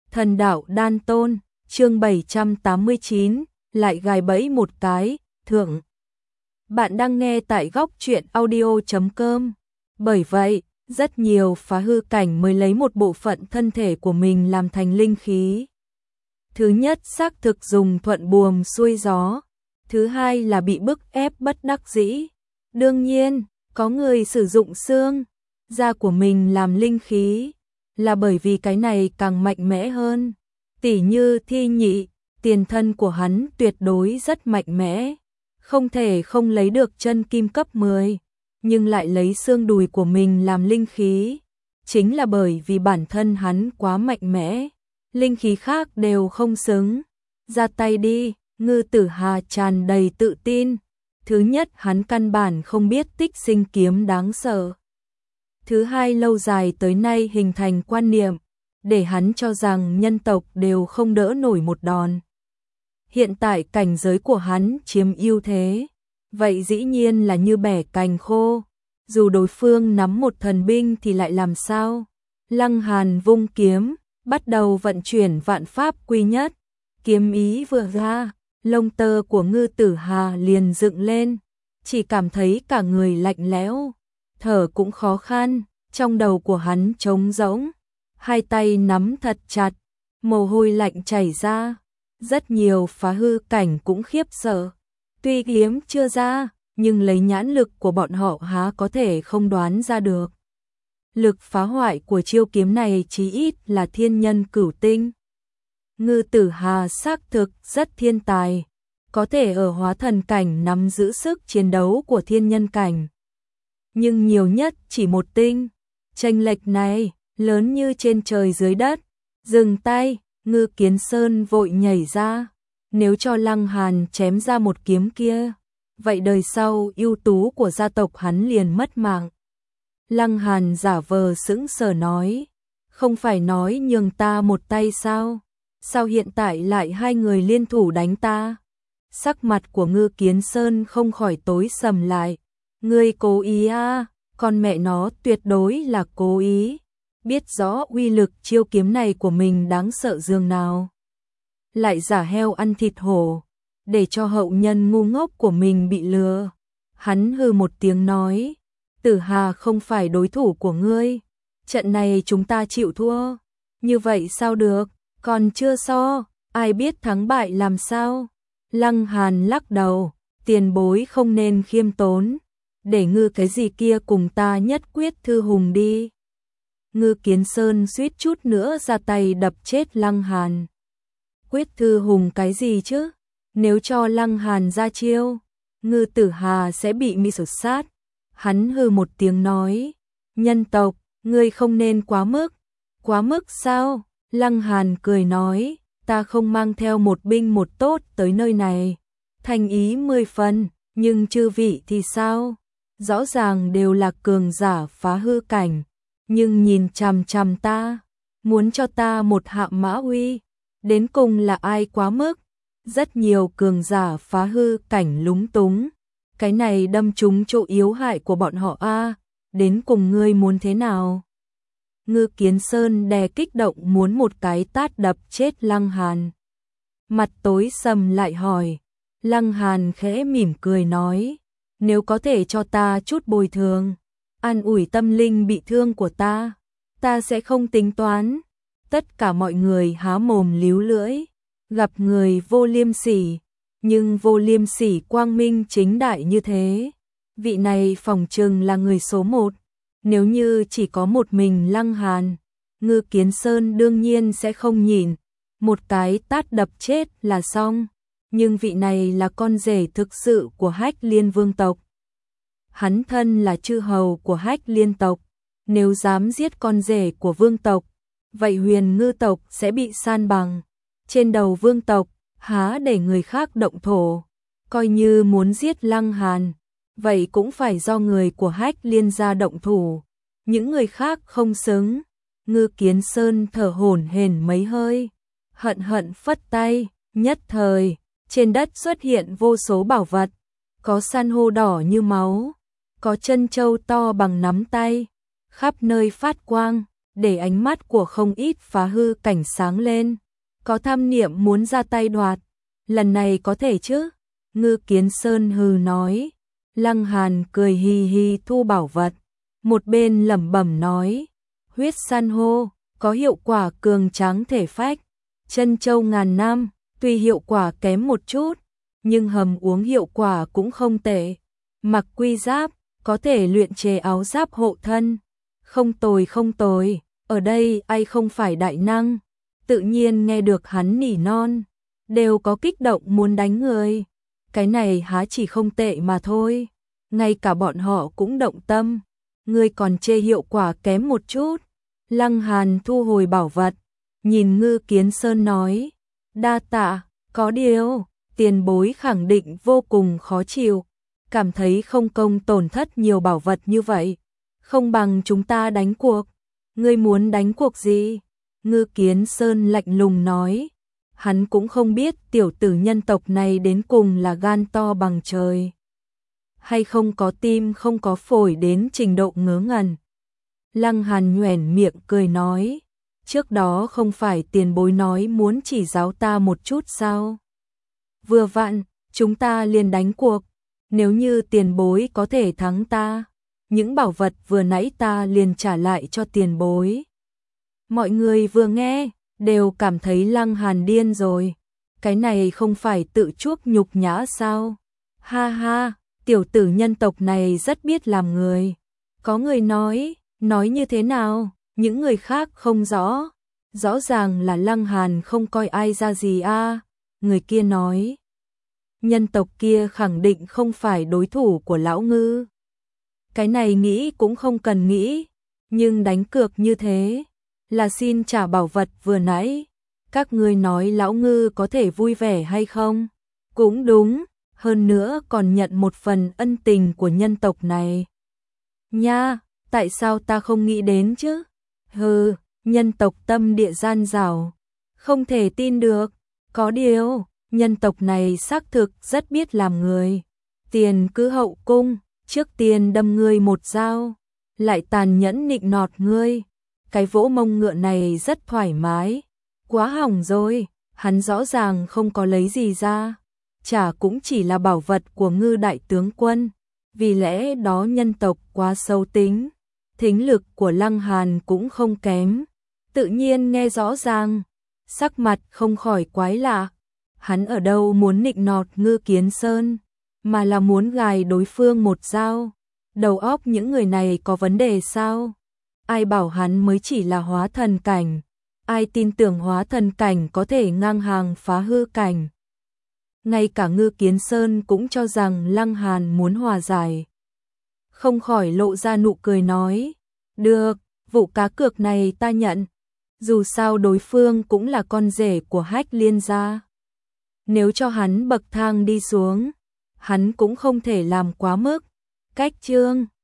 Thần đạo đan tôn, chương 789, lại gài bẫy một cái, thượng. Bạn đang nghe tại góc truyện audio.com. Bởi vậy, rất nhiều phá hư cảnh mới lấy một bộ phận thân thể của mình làm thành linh khí. Thứ nhất xác thực dùng thuận buồm xuôi gió. Thứ hai là bị bức ép bất đắc dĩ. Đương nhiên, có người sử dụng xương, da của mình làm linh khí, là bởi vì cái này càng mạnh mẽ hơn. Tỉ như Thi Nhị, tiền thân của hắn tuyệt đối rất mạnh mẽ, không thể không lấy được chân kim cấp 10, nhưng lại lấy xương đùi của mình làm linh khí, chính là bởi vì bản thân hắn quá mạnh mẽ, linh khí khác đều không xứng. Ra tay đi, Ngư Tử Hà tràn đầy tự tin. Thứ nhất, hắn căn bản không biết Tích Sinh kiếm đáng sợ. Thứ hai, lâu dài tới nay hình thành quan niệm, để hắn cho rằng nhân tộc đều không đỡ nổi một đòn. Hiện tại cảnh giới của hắn chiếm ưu thế, vậy dĩ nhiên là như bẻ cành khô, dù đối phương nắm một thần binh thì lại làm sao? Lăng Hàn vung kiếm, bắt đầu vận chuyển vạn pháp quy nhất, kiếm ý vừa ra, lông tơ của Ngư Tử Hà liền dựng lên, chỉ cảm thấy cả người lạnh lẽo, thở cũng khó khăn, trong đầu của hắn trống rỗng, hai tay nắm thật chặt, mồ hôi lạnh chảy ra, rất nhiều phá hư cảnh cũng khiếp sợ. Tuy kiếm chưa ra, nhưng lấy nhãn lực của bọn họ há có thể không đoán ra được. Lực phá hoại của chiêu kiếm này chí ít là thiên nhân cửu tinh. Ngư Tử Hà xác thực rất thiên tài, có thể ở hóa thần cảnh nắm giữ sức chiến đấu của thiên nhân cảnh. Nhưng nhiều nhất chỉ một tinh, chênh lệch này lớn như trên trời dưới đất. Dừng tay, Ngư Kiến Sơn vội nhảy ra, nếu cho Lăng Hàn chém ra một kiếm kia, vậy đời sau ưu tú của gia tộc hắn liền mất mạng. Lăng Hàn giả vờ sững sờ nói, không phải nói nhường ta một tay sao? Sao hiện tại lại hai người liên thủ đánh ta? Sắc mặt của Ngư Kiến Sơn không khỏi tối sầm lại. Ngươi cố ý à? Con mẹ nó tuyệt đối là cố ý. Biết rõ uy lực chiêu kiếm này của mình đáng sợ dường nào, lại giả heo ăn thịt hổ, để cho hậu nhân ngu ngốc của mình bị lừa. Hắn hừ một tiếng nói, Tử Hà không phải đối thủ của ngươi, trận này chúng ta chịu thua. Như vậy sao được, còn chưa so, ai biết thắng bại làm sao? Lăng Hàn lắc đầu, tiền bối không nên khiêm tốn, để Ngư cái gì kia cùng ta nhất quyết thư hùng đi. Ngư Kiến Sơn suýt chút nữa ra tay đập chết Lăng Hàn. Quyết thư hùng cái gì chứ? Nếu cho Lăng Hàn ra chiêu, Ngư Tử Hà sẽ bị mi sột sát. Hắn hừ một tiếng nói, nhân tộc, ngươi không nên quá mức. Quá mức sao? Lăng Hàn cười nói, ta không mang theo một binh một tốt tới nơi này. Thành ý 10 phần, nhưng chư vị thì sao? Rõ ràng đều là cường giả phá hư cảnh, nhưng nhìn chằm chằm ta, muốn cho ta một hạ mã uy, đến cùng là ai quá mức? Rất nhiều cường giả phá hư cảnh lúng túng, cái này đâm trúng chỗ yếu hại của bọn họ a, đến cùng ngươi muốn thế nào? Ngư Kiến Sơn đè kích động muốn một cái tát đập chết Lăng Hàn. Mặt tối sầm lại hỏi, Lăng Hàn khẽ mỉm cười nói, nếu có thể cho ta chút bồi thường, an ủi tâm linh bị thương của ta sẽ không tính toán. Tất cả mọi người há mồm líu lưỡi, gặp người vô liêm sỉ, nhưng vô liêm sỉ quang minh chính đại như thế. Vị này phỏng chừng là người số 1, nếu như chỉ có một mình Lăng Hàn, Ngư Kiến Sơn đương nhiên sẽ không nhìn, một cái tát đập chết là xong. Nhưng vị này là con rể thực sự của Hách Liên Vương tộc. Hắn thân là chư hầu của Hách Liên tộc, nếu dám giết con rể của vương tộc, vậy Huyền Ngư tộc sẽ bị san bằng. Trên đầu vương tộc, há để người khác động thổ. Coi như muốn giết Lăng Hàn, vậy cũng phải do người của Hách Liên gia động thủ. Những người khác không xứng. Ngư Kiến Sơn thở hổn hển mấy hơi, hận phất tay, nhất thời, trên đất xuất hiện vô số bảo vật, có san hô đỏ như máu, có chân châu to bằng nắm tay, khắp nơi phát quang, để ánh mắt của không ít phá hư cảnh sáng lên, có tham niệm muốn ra tay đoạt. Lần này có thể chứ? Ngư Kiến Sơn hừ nói. Lăng Hàn cười hì hì thu bảo vật, một bên lẩm bẩm nói, huyết san hô, có hiệu quả cường tráng thể phách, chân châu ngàn năm, tuy hiệu quả kém một chút, nhưng hầm uống hiệu quả cũng không tệ. Mặc quy giáp, có thể luyện chế áo giáp hộ thân. Không tồi không tồi, ở đây ai không phải đại năng, tự nhiên nghe được hắn nỉ non, đều có kích động muốn đánh người. Cái này há chỉ không tệ mà thôi, ngay cả bọn họ cũng động tâm, ngươi còn chê hiệu quả kém một chút. Lăng Hàn thu hồi bảo vật, nhìn Ngư Kiến Sơn nói, đa tạ, có điều, tiền bối khẳng định vô cùng khó chịu, cảm thấy không công tổn thất nhiều bảo vật như vậy, không bằng chúng ta đánh cuộc. Ngươi muốn đánh cuộc gì? Ngư Kiến Sơn lạnh lùng nói. Hắn cũng không biết tiểu tử nhân tộc này đến cùng là gan to bằng trời, hay không có tim không có phổi đến trình độ ngớ ngẩn. Lăng Hàn nhoẻn miệng cười nói, trước đó không phải tiền bối nói muốn chỉ giáo ta một chút sao? Vừa vặn, chúng ta liền đánh cuộc, nếu như tiền bối có thể thắng ta, những bảo vật vừa nãy ta liền trả lại cho tiền bối. Mọi người vừa nghe, đều cảm thấy Lăng Hàn điên rồi, cái này không phải tự chuốc nhục nhã sao? Ha ha, tiểu tử nhân tộc này rất biết làm người. Có người nói như thế nào? Những người khác không rõ, rõ ràng là Lăng Hàn không coi ai ra gì a. Người kia nói, nhân tộc kia khẳng định không phải đối thủ của lão Ngư. Cái này nghĩ cũng không cần nghĩ, nhưng đánh cược như thế là xin trả bảo vật vừa nãy. Các ngươi nói lão Ngư có thể vui vẻ hay không? Cũng đúng, hơn nữa còn nhận một phần ân tình của nhân tộc này. Nha, tại sao ta không nghĩ đến chứ? Hừ, nhân tộc tâm địa gian dảo, không thể tin được. Có điều, nhân tộc này xác thực rất biết làm người. Tiền cứ hậu cung, trước tiên đâm ngươi một dao, lại tàn nhẫn nịnh nọt ngươi. Cái vỗ mông ngựa này rất thoải mái. Quá hỏng rồi, hắn rõ ràng không có lấy gì ra, chả cũng chỉ là bảo vật của Ngư đại tướng quân. Vì lẽ đó nhân tộc quá sâu tính, thính lực của Lăng Hàn cũng không kém, tự nhiên nghe rõ ràng, sắc mặt không khỏi quái lạ. Hắn ở đâu muốn nịnh nọt Ngư Kiến Sơn, mà là muốn gài đối phương một dao. Đầu óc những người này có vấn đề sao? Ai bảo hắn mới chỉ là hóa thần cảnh? Ai tin tưởng hóa thần cảnh có thể ngang hàng phá hư cảnh? Ngay cả Ngư Kiến Sơn cũng cho rằng Lăng Hàn muốn hòa giải, không khỏi lộ ra nụ cười nói, được, vụ cá cược này ta nhận, dù sao đối phương cũng là con rể của Hách Liên gia. Nếu cho hắn bậc thang đi xuống, hắn cũng không thể làm quá mức. Cách chương